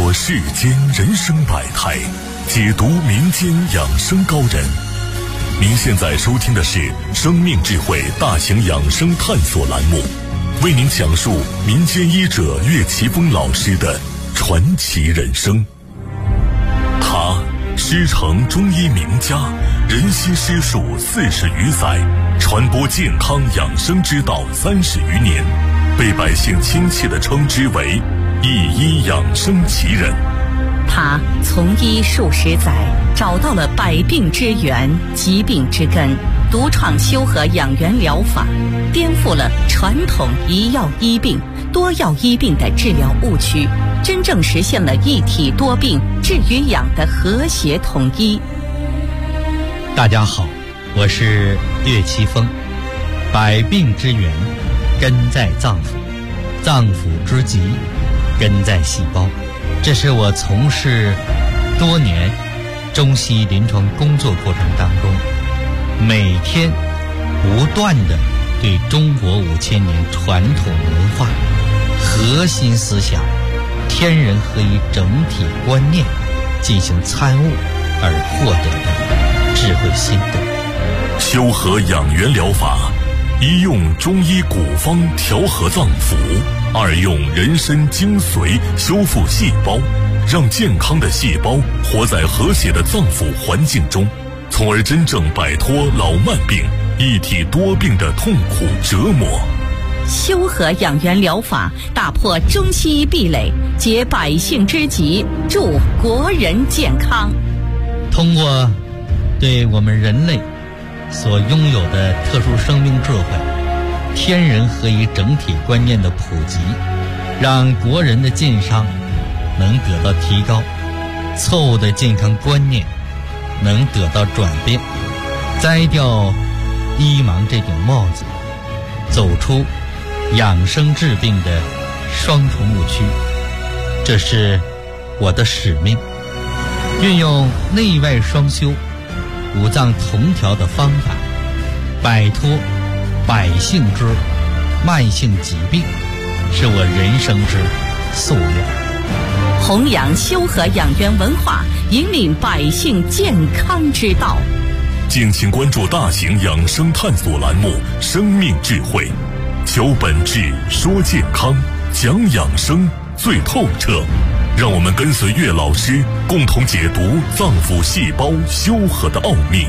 说世间人生百态，解读民间养生高人。您现在收听的是生命智慧大型养生探索栏目，为您讲述民间医者岳奇峰老师的传奇人生。他师承中医名家，仁心师术40余载，传播健康养生之道30余年，被百姓亲切地称之为一医养生奇人。 他从医数十载，找到了百病之源、疾病之根，独创修和养元疗法，颠覆了传统一药医病、多药医病的治疗误区，真正实现了一体多病、治与养的和谐统一。 大家好，我是岳奇峰。百病之源根在脏腑，脏腑之疾根在细胞。这是我从事多年中西医临床工作过程当中，每天不断地对中国5000年传统文化核心思想天人合一整体观念进行参悟而获得的智慧心得。 修和养元疗法，一用中医古方调和脏腑，二用人参精髓修复细胞，让健康的细胞活在和谐的脏腑环境中，从而真正摆脱老慢病、一体多病的痛苦折磨。 修和养元疗法打破中西医壁垒，解百姓之急，助国人健康。 通过对我们人类所拥有的特殊生命智慧、天人合一整体观念的普及，让国人的健康能得到提高，错误的健康观念能得到转变，摘掉医盲这顶帽子，走出养生治病的双重误区。这是我的使命，运用内外双修、五脏同调的方法，摆脱百姓之慢性疾病，是我人生之夙愿。 弘扬修和养元文化，引领百姓健康之道。 敬请关注大型养生探索栏目《生命智慧》，求本质，说健康，讲养生最透彻。让我们跟随岳老师，共同解读脏腑细胞修和的奥秘。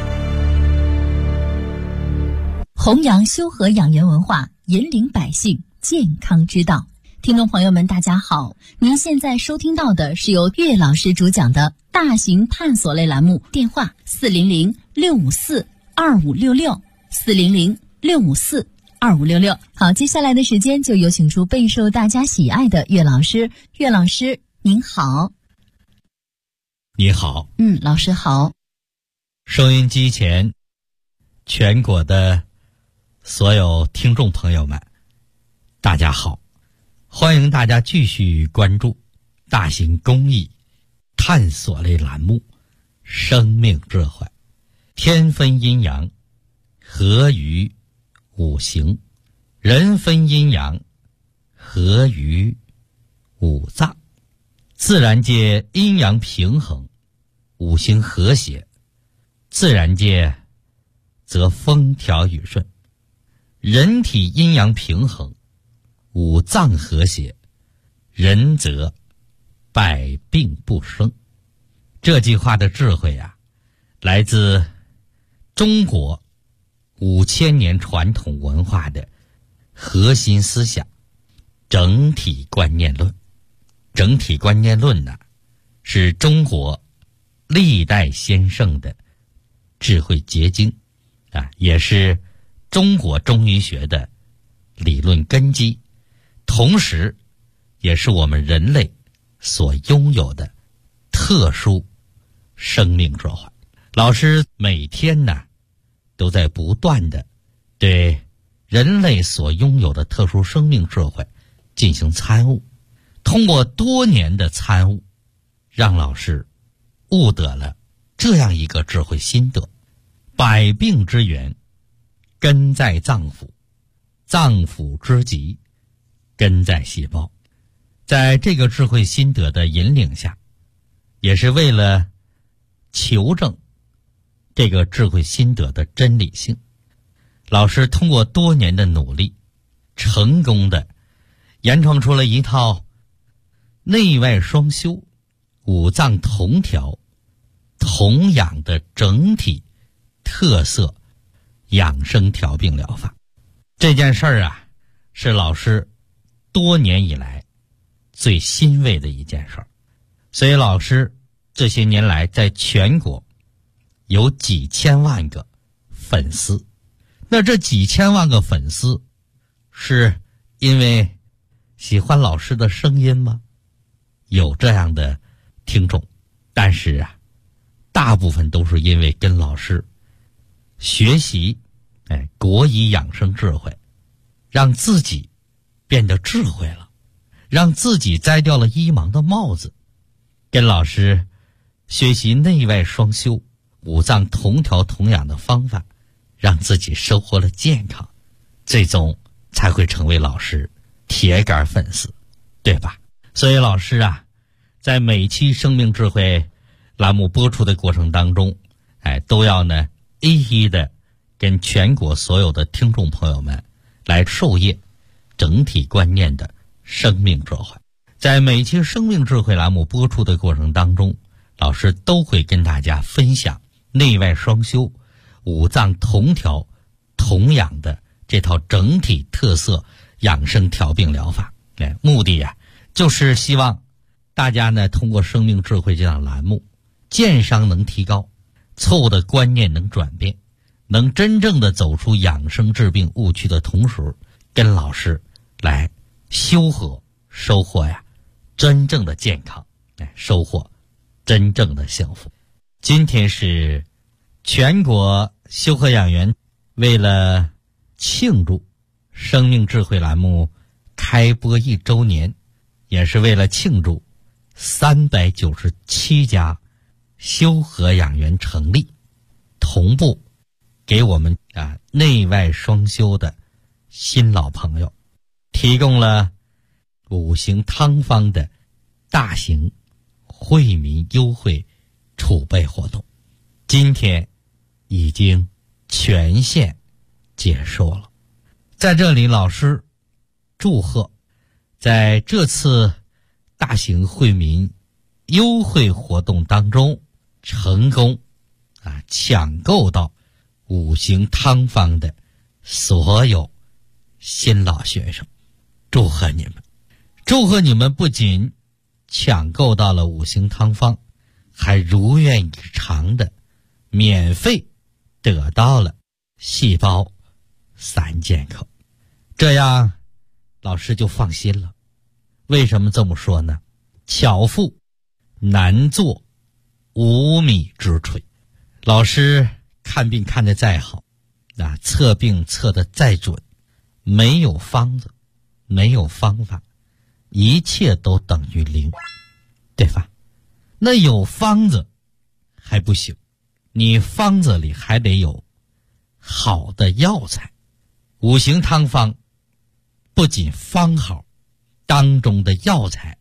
弘扬修和养元文化，引领百姓健康之道。听众朋友们大家好，您现在收听到的是由岳老师主讲的大型探索类栏目，电话400-654-2566 400-654-2566。好，接下来的时间就有请出备受大家喜爱的岳老师。岳老师您好。 你好。 老师好。 收音机前全国的所有听众朋友们大家好，欢迎大家继续关注大型公益探索类栏目《生命智慧》。天分阴阳，合于五行；人分阴阳，合于五脏。自然界阴阳平衡，五行和谐，自然界则风调雨顺；人体阴阳平衡，五脏和谐，人则百病不生。这句话的智慧啊，来自中国5000年传统文化的核心思想整体观念论。整体观念论呢，是中国历代先圣的智慧结晶啊，也是中国中医学的理论根基，同时也是我们人类所拥有的特殊生命智慧。老师每天呢都在不断的对人类所拥有的特殊生命智慧进行参悟，通过多年的参悟，让老师悟得了这样一个智慧心得：百病之源根在脏腑，脏腑之疾根在细胞。 在这个智慧心得的引领下，也是为了求证这个智慧心得的真理性，老师通过多年的努力，成功的研创出了一套内外双修、五脏同调、同养的整体特色养生调病疗法。这件事儿啊，是老师多年以来最欣慰的一件事儿。所以老师这些年来在全国有几千万个粉丝。那这几千万个粉丝是因为喜欢老师的声音吗？有这样的听众，但是啊，大部分都是因为跟老师学习国医养生智慧，让自己变得智慧了，让自己摘掉了医盲的帽子，跟老师学习内外双修、五脏同调同养的方法，让自己收获了健康，最终才会成为老师铁杆粉丝，对吧？所以老师啊，在每期生命智慧栏目播出的过程当中，都要呢一一的跟全国所有的听众朋友们来授业整体观念的生命智慧。在每期生命智慧栏目播出的过程当中，老师都会跟大家分享内外双修、五脏同调同养的这套整体特色养生调病疗法。目的啊，就是希望大家呢通过生命智慧这档栏目，健商能提高，错误的观念能转变，能真正的走出养生治病误区的同时，跟老师来修和收获呀真正的健康，收获真正的幸福。今天是全国修和养元为了庆祝生命智慧栏目开播1周年，也是为了庆祝397家修和养元成立，同步给我们内外双修的新老朋友提供了5行汤方的大型惠民优惠储备活动，今天已经全线结束了。在这里老师祝贺在这次大型惠民优惠活动当中成功抢购到5行汤方的所有新老学生，祝贺你们！祝贺你们不仅抢购到了5行汤方，还如愿以偿的免费得到了细胞3剑客，这样老师就放心了。为什么这么说呢？巧妇难做无米之炊。老师看病看得再好，测病测得再准，没有方子，没有方法，一切都等于0，对吧？那有方子还不行，你方子里还得有好的药材。5行汤方不仅方好，当中的药材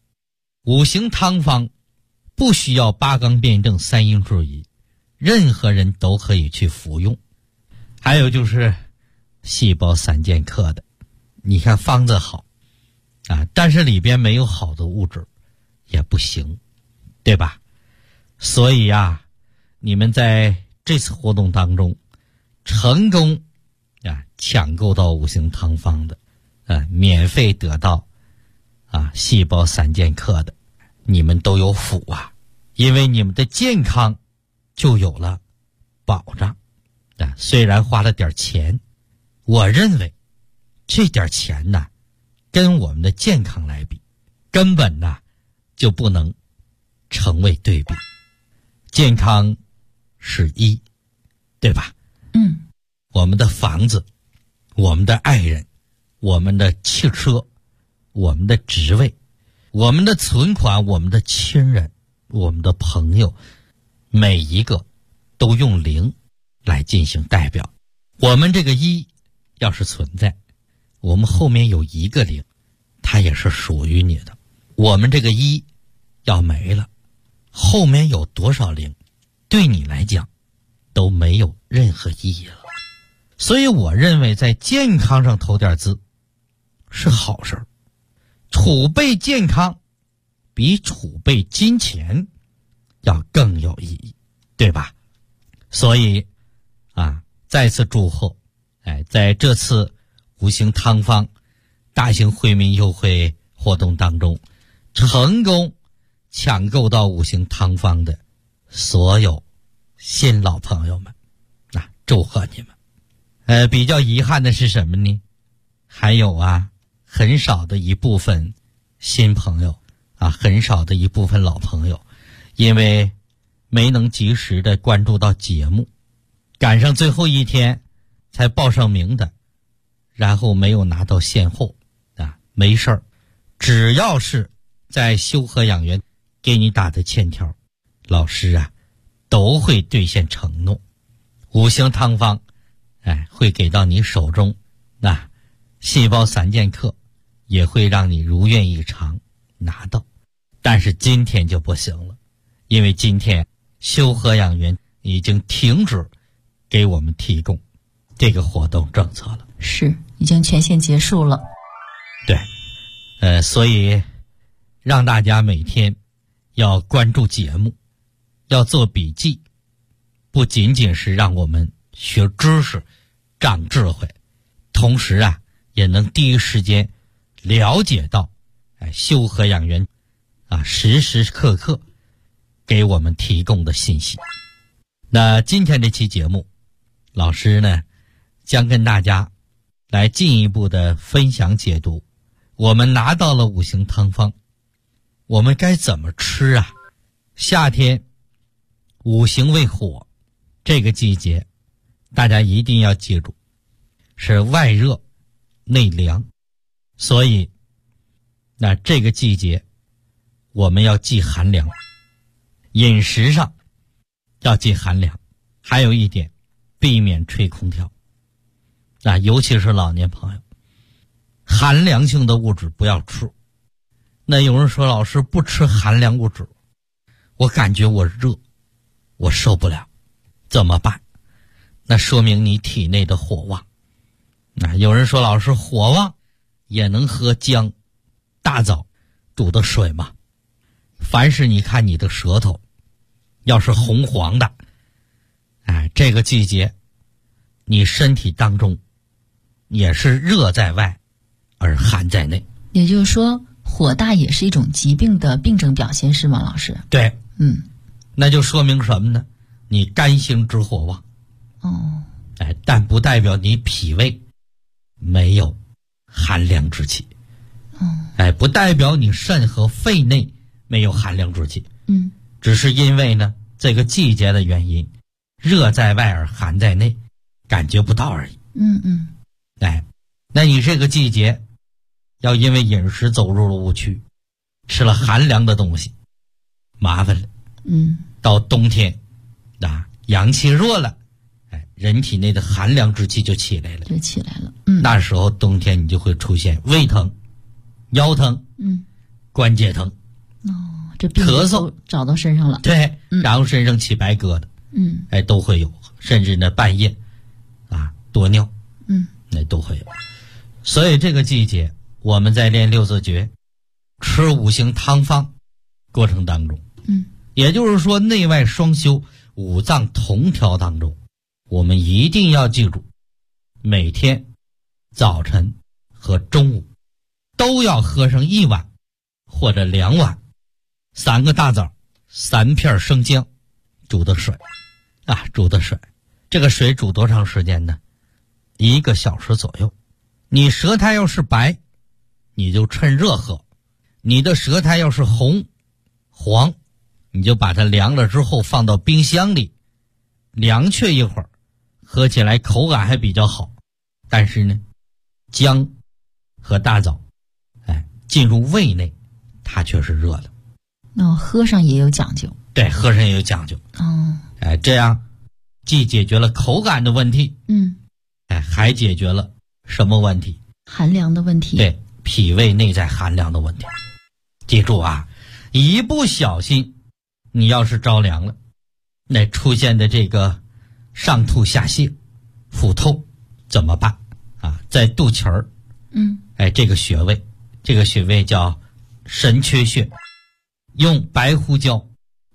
，5行汤方不需要8纲辩证3因注意，任何人都可以去服用。还有就是细胞3剑客的，你看方子好但是里边没有好的物质也不行，对吧？所以你们在这次活动当中成功抢购到5行汤方的免费得到细胞3剑客的，你们都有福因为你们的健康就有了保障。虽然花了点钱，我认为这点钱跟我们的健康来比，根本就不能成为对比。健康是1，对吧？我们的房子，我们的爱人，我们的汽车，我们的职位，我们的存款，我们的亲人，我们的朋友，每一个都用0来进行代表。我们这个1要是存在，我们后面有1个0，它也是属于你的。 我们这个一要没了，后面有多少零，对你来讲都没有任何意义了。所以我认为在健康上投点资是好事儿，储备健康比储备金钱要更有意义，对吧？所以再次祝贺，在这次五行汤方大型惠民优惠活动当中，成功抢购到五行汤方的所有新老朋友们，祝贺你们。比较遗憾的是什么呢？还有很少的一部分新朋友很少的一部分老朋友，因为没能及时的关注到节目，赶上最后一天才报上名的，然后没有拿到现货没事儿，只要是在修和养元给你打的欠条，老师都会兑现承诺。五行汤方会给到你手中，细胞3剑客也会让你如愿以偿拿到。但是今天就不行了，因为今天修和养元已经停止给我们提供这个活动政策了， 是已经全线结束了。 对，所以让大家每天要关注节目，要做笔记，不仅仅是让我们学知识长智慧，同时也能第一时间了解到修和养元时时刻刻给我们提供的信息。那今天这期节目，老师呢将跟大家来进一步的分享解读。我们拿到了五行汤方，我们该怎么吃夏天五行为火，这个季节大家一定要记住，是外热内凉，所以那这个季节我们要忌寒凉，饮食上要忌寒凉，还有一点避免吹空调，尤其是老年朋友，寒凉性的物质不要吃。那有人说，老师不吃寒凉物质，我感觉我热，我受不了，怎么办？那说明你体内的火旺。有人说，老师火旺也能喝姜、大枣煮的水吗？凡是你看你的舌头要是红黄的，这个季节你身体当中也是热在外而寒在内。 也就是说，火大也是一种疾病的病症表现，是吗，老师？ 对，那就说明什么呢？你肝星之火旺。但不代表你脾胃没有寒凉之气。不代表你肾和肺内没有寒凉之气。只是因为呢这个季节的原因，热在外而寒在内，感觉不到而已。那你这个季节要因为饮食走入了误区，吃了寒凉的东西，麻烦了。到冬天阳气弱了，人体内的寒凉之气就起来了。那时候冬天你就会出现胃疼、腰疼、关节疼， 这病咳嗽找到身上了。 对，然后身上起白疙瘩，都会有，甚至呢半夜多尿，那都会有。所以这个季节我们在练六字诀、吃五行汤方过程当中，也就是说内外双修、五脏同调当中，我们一定要记住，每天早晨和中午都要喝上1碗或者2碗3个大枣、3片生姜煮的水煮的水。这个水煮多长时间呢？1个小时左右。你舌苔要是白，你就趁热喝；你的舌苔要是红黄，你就把它凉了之后放到冰箱里凉却一会儿，喝起来口感还比较好。但是呢，姜和大枣进入胃内，它却是热的。 喝上也有讲究。 对，喝上也有讲究。这样既解决了口感的问题，还解决了什么问题？ 寒凉的问题。 对，脾胃内在寒凉的问题。 记住啊，一不小心你要是着凉了，那出现的这个上吐下泻、腹痛怎么办啊？在肚脐儿，这个穴位叫神阙穴，用白胡椒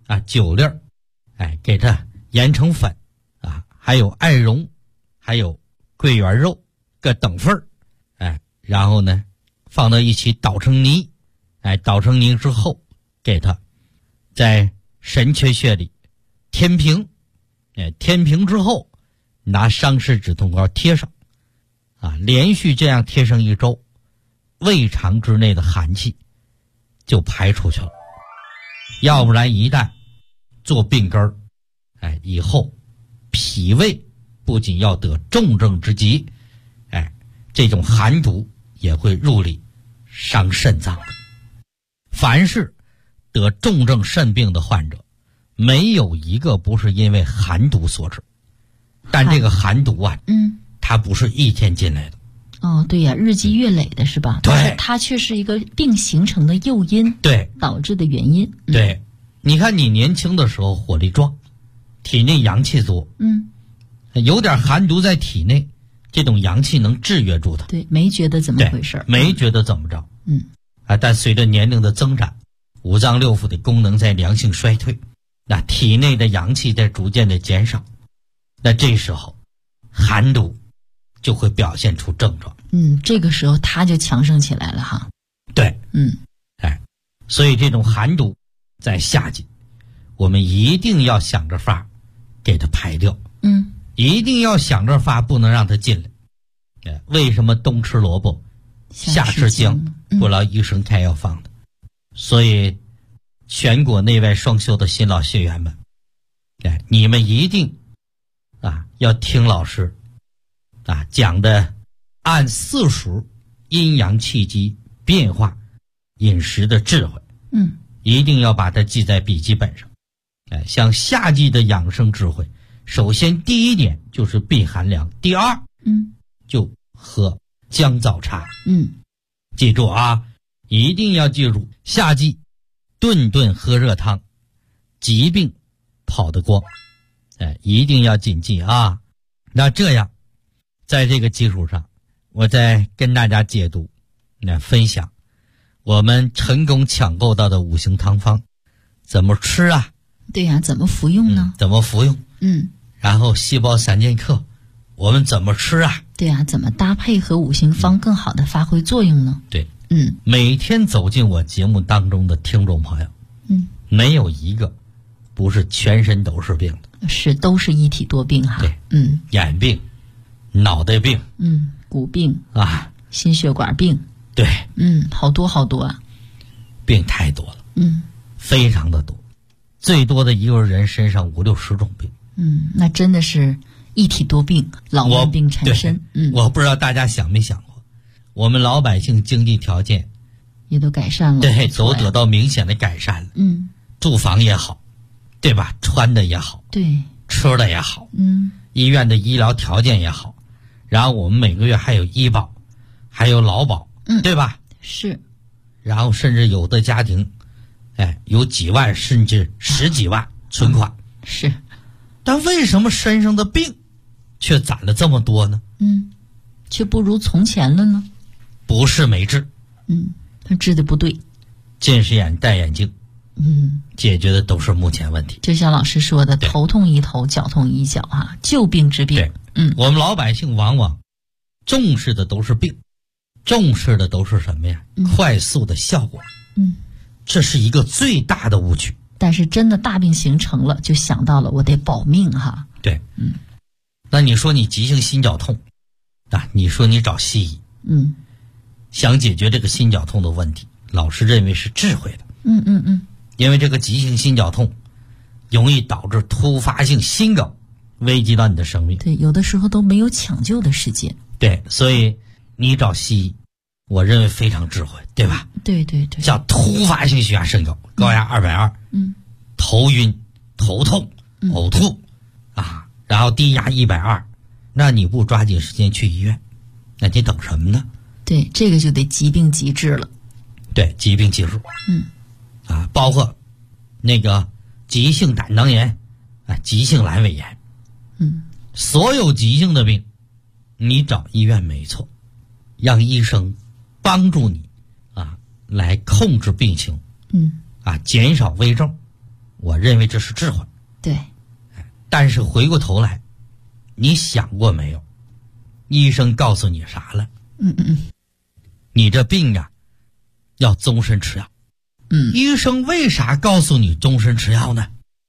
9粒儿，给它研成粉啊，还有艾绒，还有桂圆肉各等份儿，然后呢放到一起捣成泥，捣成泥之后，给它在神阙穴里填平，填平之后拿伤湿止痛膏贴上，连续这样贴上1周，胃肠之内的寒气就排出去了。要不然一旦做病根儿，以后脾胃不仅要得重症之疾，这种寒毒也会入里伤肾脏的。凡是得重症肾病的患者，没有一个不是因为寒毒所致。但这个寒毒它不是一天进来的。 哦，对呀，日积月累的是吧？ 对， 但是它却是一个病形成的诱因， 对， 导致的原因。 对，你看你年轻的时候火力壮，体内阳气多，有点寒毒在体内，这种阳气能制约住它。 对，没觉得怎么回事， 没觉得怎么着。但随着年龄的增长，五脏六腑的功能在良性衰退，那体内的阳气在逐渐的减少，那这时候寒毒就会表现出症状。 这个时候它就强盛起来了哈。 对，所以这种寒毒在夏季，我们一定要想着法给它排掉。一定要想着法不能让它进来。为什么冬吃萝卜夏吃姜？不劳医生开药方的。所以全国内外双修的新老学员们，你们一定要听老师讲的按4属阴阳气机变化饮食的智慧，一定要把它记在笔记本上。像夏季的养生智慧，首先第一点就是避寒凉，第二就喝姜枣茶。记住啊，一定要记住，夏季顿顿喝热汤，疾病跑得光。一定要谨记啊。那这样在这个基础上，我再跟大家解读分享我们成功抢购到的5行汤方怎么吃啊。 对呀，怎么服用呢？ 怎么服用？然后细胞3剑客我们怎么吃啊？ 对呀，怎么搭配和5行方更好的发挥作用呢？ 对，每天走进我节目当中的听众朋友，没有一个不是全身都是病的。 是，都是一体多病哈。 对，眼病、脑袋病， 骨病心血管病， 对， 好多好多啊， 病太多了，非常的多，最多的一个人身上5、60种病。 那真的是一体多病，老万病缠身。 我不知道大家想没想过，我们老百姓经济条件也都改善了， 对，都得到明显的改善了。住房也好，对吧？穿的也好， 对， 吃的也好，医院的医疗条件也好，然后我们每个月还有医保，还有劳保，对吧？ 是。 然后甚至有的家庭，有几万甚至10几万存款。 是。 但为什么身上的病却攒了这么多呢？ 却不如从前了呢？ 不是没治， 他治的不对。 近视眼戴眼镜，解决的都是目前问题。 就像老师说的，头痛医头，脚痛医脚啊，旧病治病。 对，我们老百姓往往重视的都是病，重视的都是什么呀？快速的效果。这是一个最大的误区。 但是真的大病形成了，就想到了我得保命哈。 对，那你说你急性心绞痛你说你找西医，想解决这个心绞痛的问题，老师认为是智慧的。因为这个急性心绞痛容易导致突发性心梗，危及到你的生命。 对，有的时候都没有抢救的时间。 对，所以你找西医，我认为非常智慧，对吧？ 对对对。 像突发性血压升高，高压220，头晕、头痛、呕吐然后低压120，那你不抓紧时间去医院，那你等什么呢？ 对，这个就得疾病急治了。 对，疾病记录。包括那个急性胆囊炎急性阑尾炎。所有急性的病，你找医院没错，让医生帮助你来控制病情。减少危症，我认为这是智慧。 对。 但是回过头来，你想过没有？医生告诉你啥了？你这病要终身吃药。医生为啥告诉你终身吃药呢？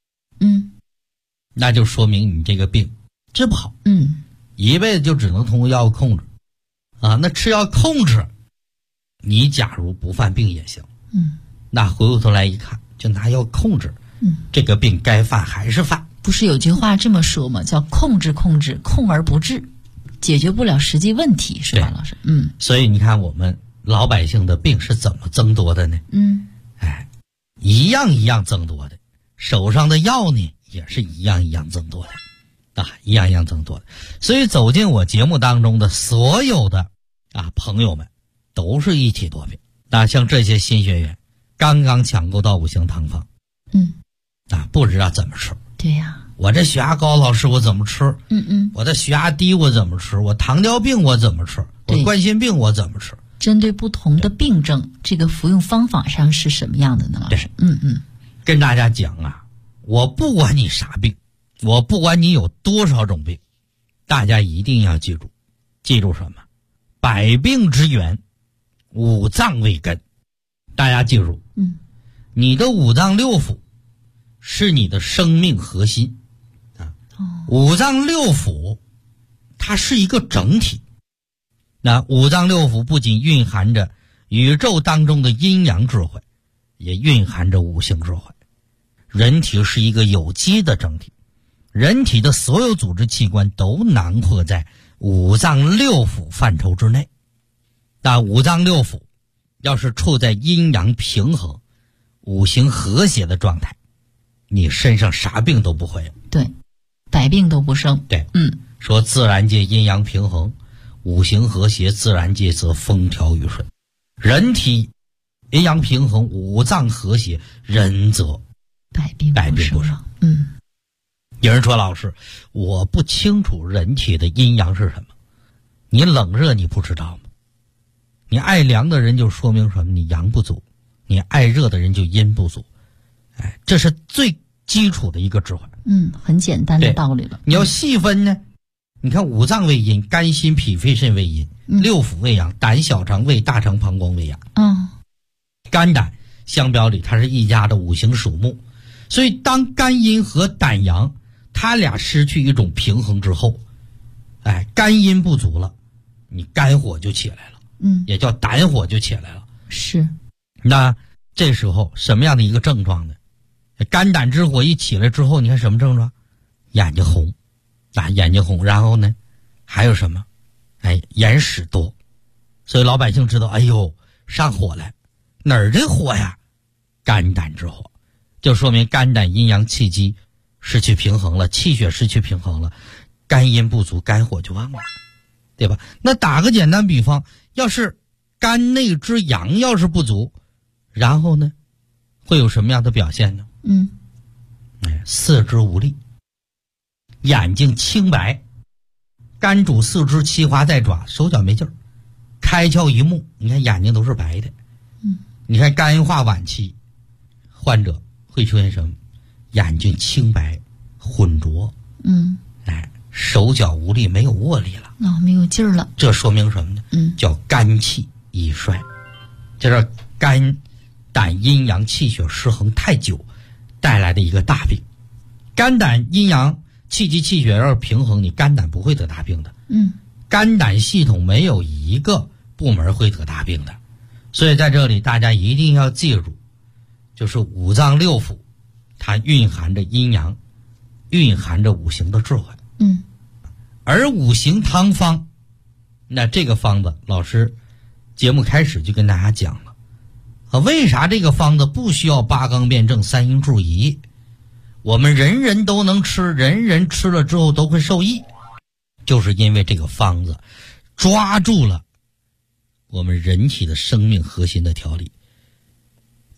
那就说明你这个病治不好。一辈子就只能通过药物控制。那吃药控制，你假如不犯病也行。那回过头来一看，就拿药控制，这个病该犯还是犯。 不是有句话这么说吗？叫控制，控而不治，解决不了实际问题，是吧，老师？ 所以你看我们老百姓的病是怎么增多的呢？一样一样增多的，手上的药呢也是一样一样增多的，一样一样增多的。所以走进我节目当中的所有的朋友们，都是一体多病。像这些新学员，刚刚抢购到五行汤方，不知道怎么吃。 对呀。 我这血压高，老师我怎么吃？我的血压低我怎么吃？我糖尿病我怎么吃？我冠心病我怎么吃？ 针对不同的病症，这个服用方法上是什么样的呢，老师？ 跟大家讲我不管你啥病，我不管你有多少种病，大家一定要记住什么？百病之源，五脏为根。大家记住，你的五脏六腑是你的生命核心五脏六腑它是一个整体。那五脏六腑不仅蕴含着宇宙当中的阴阳智慧，也蕴含着五行智慧。人体是一个有机的整体，人体的所有组织器官都囊括在五脏六腑范畴之内。那五脏六腑要是处在阴阳平衡、五行和谐的状态，你身上啥病都不会有。 对，百病都不生。 对，说自然界阴阳平衡，五行和谐，自然界则风调雨顺。人体阴阳平衡，五脏和谐，人则百病不生。 有人说，老师，我不清楚人体的阴阳是什么。你冷热你不知道吗？你爱凉的人就说明什么？你阳不足。你爱热的人就阴不足。这是最基础的一个智慧。 很简单的道理了。 你要细分呢，你看五脏为阴，肝心脾肺肾为阴，六腑为阳，胆小肠胃大肠膀胱为阳。肝胆相表里它是一家的五行属木，所以当肝阴和胆阳它俩失去一种平衡之后，肝阴不足了，你肝火就起来了，也叫胆火就起来了。 是。 那这时候什么样的一个症状呢？肝胆之火一起来之后，你看什么症状？眼睛红，眼睛红，然后呢，还有什么？眼屎多。所以老百姓知道，上火了，哪儿的火呀？肝胆之火，就说明肝胆阴阳气机失去平衡了，气血失去平衡了，肝阴不足，肝火就旺了，对吧？那打个简单比方，要是肝内之阳要是不足，然后呢，会有什么样的表现呢？四肢无力，眼睛清白，肝主四肢，七华在爪，手脚没劲儿，开窍一目，你看眼睛都是白的。你看肝化晚期患者会出现什么？眼睛清白，浑浊，手脚无力，没有握力了， 没有劲儿了。 这说明什么呢？叫肝气已衰，这是肝胆阴阳气血失衡太久带来的一个大病。肝胆阴阳气机气血要是平衡，你肝胆不会得大病的。肝胆系统没有一个部门会得大病的。所以在这里大家一定要记住，就是五脏六腑它蕴含着阴阳，蕴含着五行的智慧。而五行汤方，那这个方子老师节目开始就跟大家讲了，为啥这个方子不需要八纲辩证三阴注仪，我们人人都能吃，人人吃了之后都会受益，就是因为这个方子抓住了我们人体的生命核心的调理，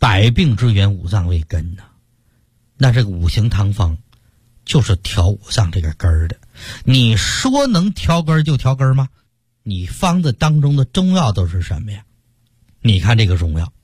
百病之源五脏为根呐。那这个五行汤方就是调五脏这个根儿的。你说能调根儿就调根儿吗？你方子当中的中药都是什么呀？你看这个中药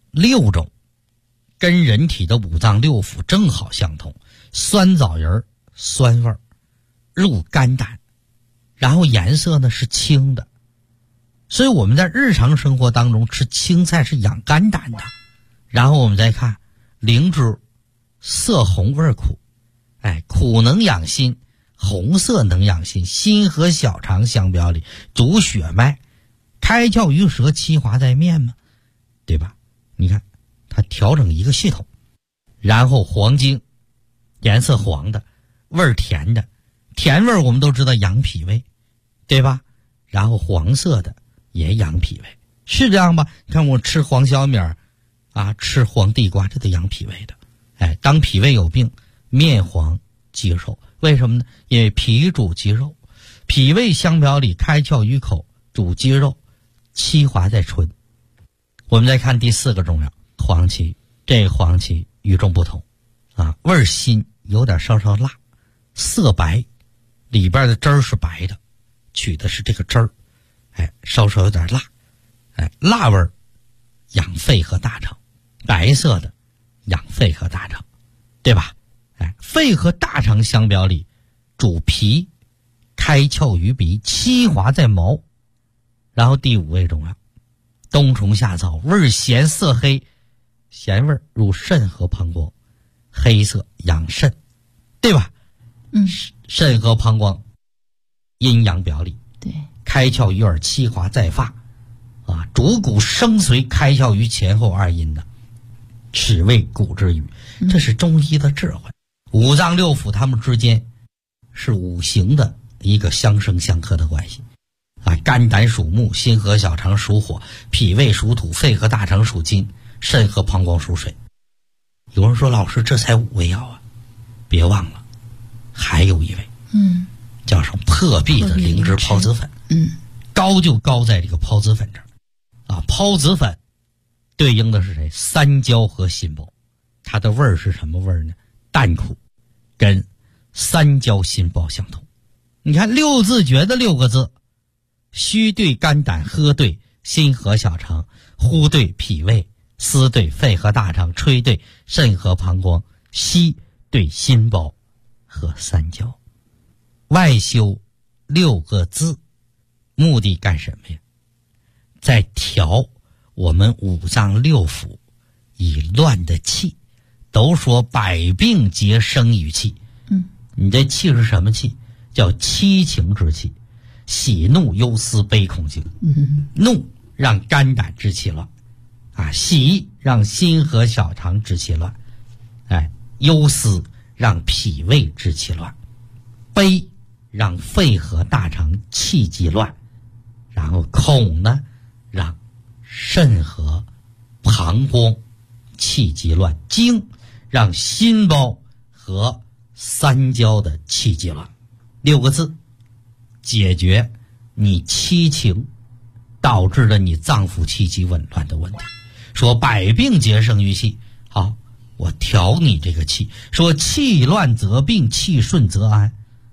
6种，跟人体的五脏六腑正好相同。酸枣仁酸味儿，入肝胆，然后颜色呢是青的，所以我们在日常生活当中吃青菜是养肝胆的。然后我们再看灵芝，色红味苦，苦能养心，红色能养心，心和小肠相表里，主血脉，开窍于舌，气滑在面嘛，对吧？你看它调整一个系统。然后黄精，颜色黄的，味儿甜的，甜味儿我们都知道养脾胃，对吧？然后黄色的也养脾胃，是这样吧？看我吃黄小米啊，吃黄地瓜，这都养脾胃的。当脾胃有病，面黄肌瘦，为什么呢？因为脾主肌肉，脾胃相表里，开窍于口，主肌肉，气滑在唇。我们再看第4个中药黄芪，这个黄芪与众不同啊，味儿辛，有点稍稍辣，色白，里边的汁儿是白的，取的是这个汁儿，稍稍有点辣，辣味儿养肺和大肠，白色的养肺和大肠，对吧？肺和大肠相表里，主脾，开窍于鼻，气滑在毛。然后第5味中药冬虫夏草，味儿咸，色黑，咸味入肾和膀胱，黑色养肾，对吧？肾和膀胱阴阳表里， 对， 开窍于耳，气滑在发啊，主骨生髓，开窍于前后2阴的，齿为骨之余。这是中医的智慧。五脏六腑它们之间是五行的一个相生相克的关系啊，肝胆属木，心和小肠属火，脾胃属土，肺和大肠属金，肾和膀胱属水。有人说老师这才5味药啊，别忘了还有1味，叫什么破壁的灵芝孢子粉。高就高在这个孢子粉这儿啊，孢子粉对应的是谁？三焦和心包，它的味儿是什么味儿呢？淡苦，跟三焦心包相同。你看6字诀的6个字，虚对肝胆，喝对心和小肠，呼对脾胃，思对肺和大肠，吹对肾和膀胱，吸对心包和三焦。外修6个字，目的干什么呀？在调我们五脏六腑以乱的气。都说百病皆生于气，你这气是什么气？叫七情之气，喜怒忧思悲恐惊。怒让肝胆之气乱啊，喜让心和小肠之气乱，忧思让脾胃之气乱，悲让肺和大肠气机乱，然后恐呢让肾和膀胱气机乱，惊让心包和三焦的气机乱。6个字解决你七情导致了你脏腑气机紊乱的问题。说百病皆生于气，好，我调你这个气。说气乱则病，气顺则安，